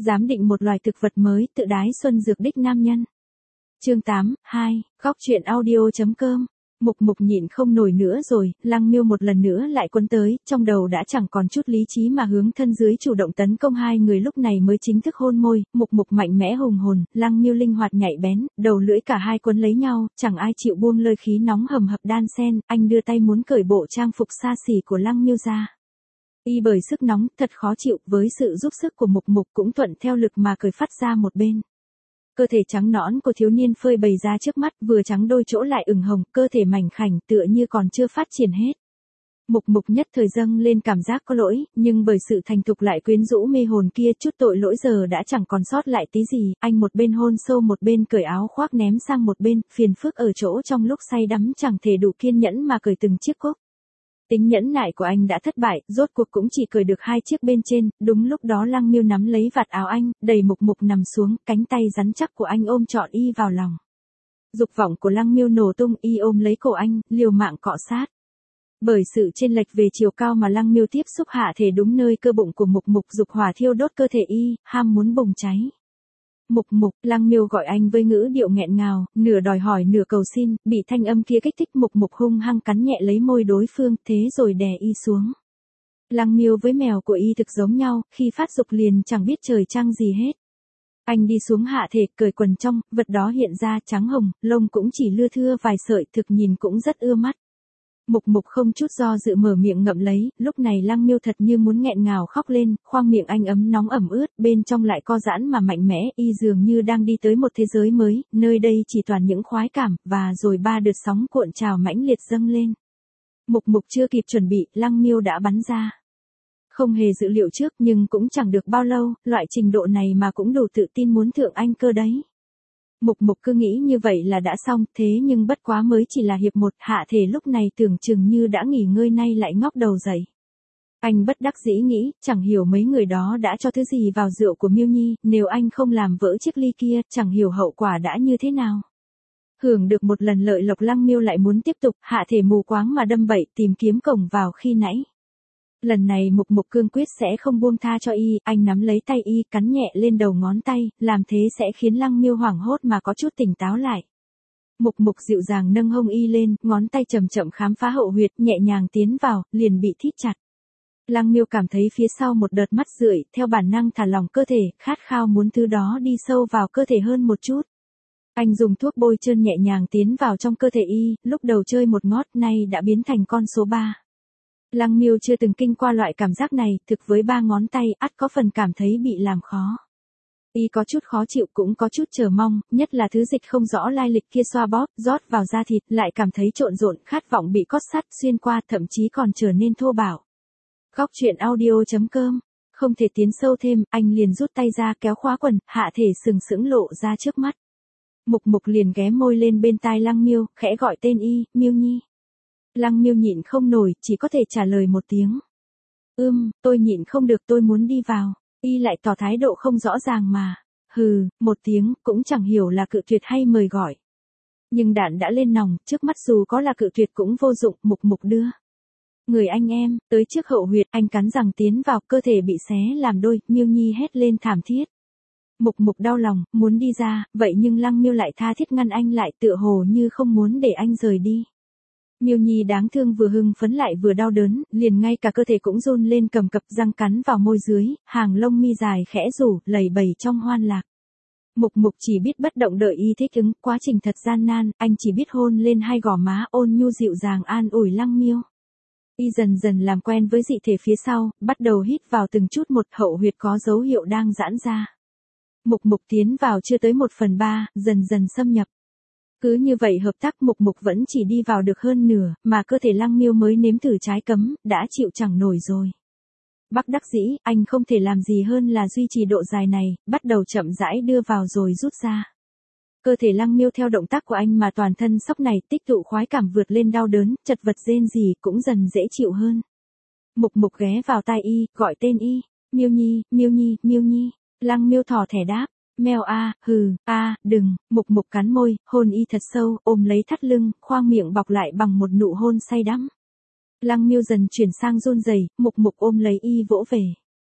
Giám định một loài thực vật mới, tự đái xuân dược đích nam nhân. Chương 8, 2, góc truyện audio.com. Mục Mục nhịn không nổi nữa rồi, Lăng Miêu một lần nữa lại quấn tới, trong đầu đã chẳng còn chút lý trí mà hướng thân dưới chủ động tấn công hai người lúc này mới chính thức hôn môi, Mục Mục mạnh mẽ hùng hồn, Lăng Miêu linh hoạt nhạy bén, đầu lưỡi cả hai quấn lấy nhau, chẳng ai chịu buông lơi khí nóng hầm hập đan sen, anh đưa tay muốn cởi bộ trang phục xa xỉ của Lăng Miêu ra. Y bởi sức nóng, thật khó chịu, với sự giúp sức của Mục Mục cũng thuận theo lực mà cởi phát ra một bên. Cơ thể trắng nõn của thiếu niên phơi bày ra trước mắt, vừa trắng đôi chỗ lại ửng hồng, cơ thể mảnh khảnh tựa như còn chưa phát triển hết. Mục Mục nhất thời dâng lên cảm giác có lỗi, nhưng bởi sự thành thục lại quyến rũ mê hồn kia, chút tội lỗi giờ đã chẳng còn sót lại tí gì, anh một bên hôn sâu một bên cởi áo khoác ném sang một bên, phiền phức ở chỗ trong lúc say đắm chẳng thể đủ kiên nhẫn mà cởi từng chiếc cúc. Tính nhẫn nại của anh đã thất bại, rốt cuộc cũng chỉ cởi được hai chiếc bên trên, đúng lúc đó Lăng Miêu nắm lấy vạt áo anh, đẩy Mục Mục nằm xuống, cánh tay rắn chắc của anh ôm trọn y vào lòng. Dục vọng của Lăng Miêu nổ tung, y ôm lấy cổ anh, liều mạng cọ sát. Bởi sự chênh lệch về chiều cao mà Lăng Miêu tiếp xúc hạ thể đúng nơi cơ bụng của Mục Mục, dục hỏa thiêu đốt cơ thể y, ham muốn bùng cháy. Mục Mục, Lăng Miêu gọi anh với ngữ điệu nghẹn ngào, nửa đòi hỏi nửa cầu xin, bị thanh âm kia kích thích, Mục Mục hung hăng cắn nhẹ lấy môi đối phương, thế rồi đè y xuống. Lăng Miêu với mèo của y thực giống nhau, khi phát dục liền chẳng biết trời trăng gì hết. Anh đi xuống hạ thể, cởi quần trong, vật đó hiện ra trắng hồng, lông cũng chỉ lưa thưa vài sợi, thực nhìn cũng rất ưa mắt. Mục Mục không chút do dự mở miệng ngậm lấy, lúc này Lăng Miêu thật như muốn nghẹn ngào khóc lên, khoang miệng anh ấm nóng ẩm ướt, bên trong lại co giãn mà mạnh mẽ, y dường như đang đi tới một thế giới mới, nơi đây chỉ toàn những khoái cảm, và rồi ba đợt sóng cuộn trào mãnh liệt dâng lên. Mục Mục chưa kịp chuẩn bị, Lăng Miêu đã bắn ra. Không hề dự liệu trước nhưng cũng chẳng được bao lâu, loại trình độ này mà cũng đủ tự tin muốn thượng anh cơ đấy. Mục Mục cứ nghĩ như vậy là đã xong, thế nhưng bất quá mới chỉ là hiệp một, hạ thể lúc này tưởng chừng như đã nghỉ ngơi nay lại ngóc đầu dậy. Anh bất đắc dĩ nghĩ, chẳng hiểu mấy người đó đã cho thứ gì vào rượu của Miêu Nhi, nếu anh không làm vỡ chiếc ly kia, chẳng hiểu hậu quả đã như thế nào. Hưởng được một lần lợi lộc, Lăng Miêu lại muốn tiếp tục, hạ thể mù quáng mà đâm bậy tìm kiếm cổng vào khi nãy. Lần này Mục Mục cương quyết sẽ không buông tha cho y, anh nắm lấy tay y, cắn nhẹ lên đầu ngón tay, làm thế sẽ khiến Lăng Miêu hoảng hốt mà có chút tỉnh táo lại. Mục Mục dịu dàng nâng hông y lên, ngón tay chậm chậm khám phá hậu huyệt, nhẹ nhàng tiến vào, liền bị thít chặt. Lăng Miêu cảm thấy phía sau một đợt mắt rượi, theo bản năng thả lỏng cơ thể, khát khao muốn thứ đó đi sâu vào cơ thể hơn một chút. Anh dùng thuốc bôi trơn nhẹ nhàng tiến vào trong cơ thể y, lúc đầu chơi một ngót nay đã biến thành con số 3. Lăng Miêu chưa từng kinh qua loại cảm giác này, thực với 3 ngón tay, ắt có phần cảm thấy bị làm khó. Y có chút khó chịu cũng có chút chờ mong, nhất là thứ dịch không rõ lai lịch kia xoa bóp, rót vào da thịt, lại cảm thấy trộn rộn, khát vọng bị cót sắt xuyên qua, thậm chí còn trở nên thô bạo. Góc truyện audio.com. Không thể tiến sâu thêm, anh liền rút tay ra kéo khóa quần, hạ thể sừng sững lộ ra trước mắt. Mục Mục liền ghé môi lên bên tai Lăng Miêu, khẽ gọi tên y, Miêu Nhi. Lăng Miêu nhịn không nổi, chỉ có thể trả lời một tiếng. Tôi nhịn không được, tôi muốn đi vào. Y lại tỏ thái độ không rõ ràng mà. Hừ, một tiếng, cũng chẳng hiểu là cự tuyệt hay mời gọi. Nhưng đạn đã lên nòng, trước mắt dù có là cự tuyệt cũng vô dụng, Mục Mục đưa. Người anh em, tới trước hậu huyệt, anh cắn răng tiến vào, cơ thể bị xé làm đôi, Miêu Nhi hét lên thảm thiết. Mục Mục đau lòng, muốn đi ra, vậy nhưng Lăng Miêu lại tha thiết ngăn anh lại, tựa hồ như không muốn để anh rời đi. Miêu Nhi đáng thương vừa hưng phấn lại vừa đau đớn, liền ngay cả cơ thể cũng run lên cầm cập, răng cắn vào môi dưới, hàng lông mi dài khẽ rủ, lầy bầy trong hoan lạc. Mục Mục chỉ biết bất động đợi y thích ứng, quá trình thật gian nan, anh chỉ biết hôn lên hai gò má, ôn nhu dịu dàng an ủi Lăng Miêu. Y dần dần làm quen với dị thể phía sau, bắt đầu hít vào từng chút một, hậu huyệt có dấu hiệu đang giãn ra. Mục Mục tiến vào chưa tới 1/3, dần dần xâm nhập. Cứ như vậy hợp tác, Mục Mục vẫn chỉ đi vào được hơn nửa, mà cơ thể Lăng Miêu mới nếm thử trái cấm, đã chịu chẳng nổi rồi. Bất đắc dĩ, anh không thể làm gì hơn là duy trì độ dài này, bắt đầu chậm rãi đưa vào rồi rút ra. Cơ thể Lăng Miêu theo động tác của anh mà toàn thân sóc này, tích tụ khoái cảm vượt lên đau đớn, chật vật rên rỉ cũng dần dễ chịu hơn. Mục Mục ghé vào tai y, gọi tên y, Miêu Nhi, Miêu Nhi, Miêu Nhi. Lăng Miêu thỏ thẻ đáp. Mèo a, đừng, Mục Mục cắn môi, hôn y thật sâu, ôm lấy thắt lưng, khoang miệng bọc lại bằng một nụ hôn say đắm. Lăng Miêu dần chuyển sang run rẩy, Mục Mục ôm lấy y vỗ về.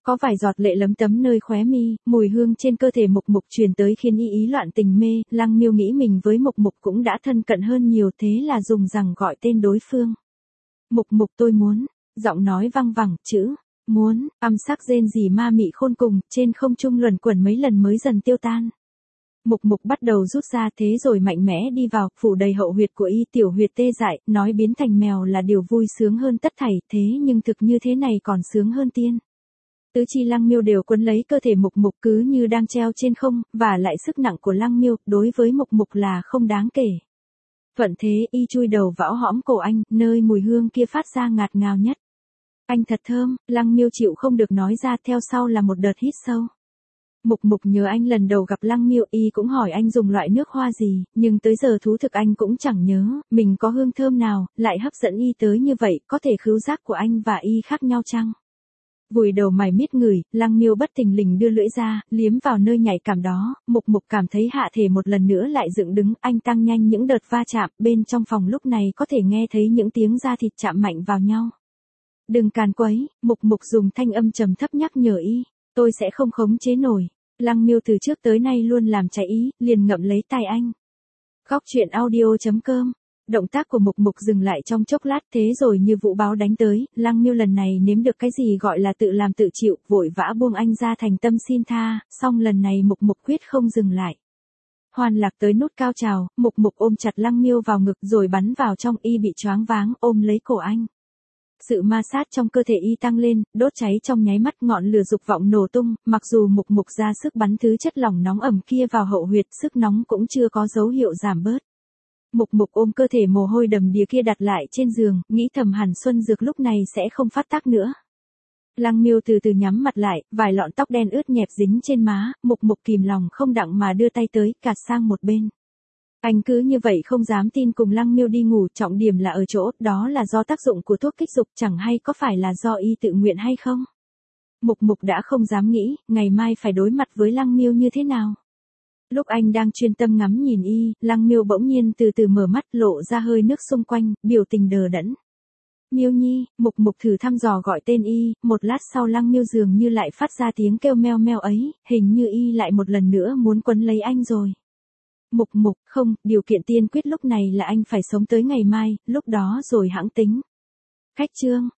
Có vài giọt lệ lấm tấm nơi khóe mi, mùi hương trên cơ thể Mục Mục truyền tới khiến y ý loạn tình mê, Lăng Miêu nghĩ mình với Mục Mục cũng đã thân cận hơn nhiều, thế là dùng rằng gọi tên đối phương. Mục Mục tôi muốn, giọng nói văng vẳng, chữ muốn, âm sắc rên rỉ ma mị khôn cùng, trên không trung luẩn quẩn mấy lần mới dần tiêu tan. Mục Mục bắt đầu rút ra, thế rồi mạnh mẽ đi vào, phủ đầy hậu huyệt của y, tiểu huyệt tê dại, nói biến thành mèo là điều vui sướng hơn tất thảy, thế nhưng thực như thế này còn sướng hơn tiên. Tứ chi Lăng Miêu đều quấn lấy cơ thể Mục Mục cứ như đang treo trên không, và lại sức nặng của Lăng Miêu đối với Mục Mục là không đáng kể. Thuận thế y chui đầu vào hõm cổ anh, nơi mùi hương kia phát ra ngạt ngào nhất. Anh thật thơm, Lăng Miêu chịu không được nói ra, theo sau là một đợt hít sâu. Mục Mục nhớ anh lần đầu gặp Lăng Miêu, y cũng hỏi anh dùng loại nước hoa gì, nhưng tới giờ thú thực anh cũng chẳng nhớ, mình có hương thơm nào, lại hấp dẫn y tới như vậy, có thể khứu giác của anh và y khác nhau chăng? Vùi đầu mải miết ngửi, Lăng Miêu bất thình lình đưa lưỡi ra, liếm vào nơi nhạy cảm đó, Mục Mục cảm thấy hạ thể một lần nữa lại dựng đứng, anh tăng nhanh những đợt va chạm, bên trong phòng lúc này có thể nghe thấy những tiếng da thịt chạm mạnh vào nhau. Đừng càn quấy, Mục Mục dùng thanh âm trầm thấp nhắc nhở y, tôi sẽ không khống chế nổi. Lăng Miêu từ trước tới nay luôn làm trái ý, liền ngậm lấy tai anh. Góc truyện audio.com. Động tác của Mục Mục dừng lại trong chốc lát, thế rồi như vũ báo đánh tới, Lăng Miêu lần này nếm được cái gì gọi là tự làm tự chịu, vội vã buông anh ra thành tâm xin tha, song lần này Mục Mục quyết không dừng lại. Hoàn lạc tới nút cao trào, Mục Mục ôm chặt Lăng Miêu vào ngực rồi bắn vào trong, y bị choáng váng, ôm lấy cổ anh. Sự ma sát trong cơ thể y tăng lên, đốt cháy trong nháy mắt, ngọn lửa dục vọng nổ tung, mặc dù Mục Mục ra sức bắn thứ chất lỏng nóng ẩm kia vào hậu huyệt, sức nóng cũng chưa có dấu hiệu giảm bớt. Mục Mục ôm cơ thể mồ hôi đầm đìa kia đặt lại trên giường, nghĩ thầm hẳn Xuân Dược lúc này sẽ không phát tác nữa. Lăng Miêu từ từ nhắm mặt lại, vài lọn tóc đen ướt nhẹp dính trên má, Mục Mục kìm lòng không đặng mà đưa tay tới, cạt sang một bên. Anh cứ như vậy không dám tin cùng Lăng Miêu đi ngủ, trọng điểm là ở chỗ, đó là do tác dụng của thuốc kích dục, chẳng hay có phải là do y tự nguyện hay không? Mục Mục đã không dám nghĩ, ngày mai phải đối mặt với Lăng Miêu như thế nào? Lúc anh đang chuyên tâm ngắm nhìn y, Lăng Miêu bỗng nhiên từ từ mở mắt, lộ ra hơi nước xung quanh, biểu tình đờ đẫn. Miêu Nhi, Mục Mục thử thăm dò gọi tên y, một lát sau Lăng Miêu dường như lại phát ra tiếng kêu meo meo ấy, hình như y lại một lần nữa muốn quấn lấy anh rồi. Mục Mục, không, điều kiện tiên quyết lúc này là anh phải sống tới ngày mai, lúc đó rồi hẵng tính. Khách chương.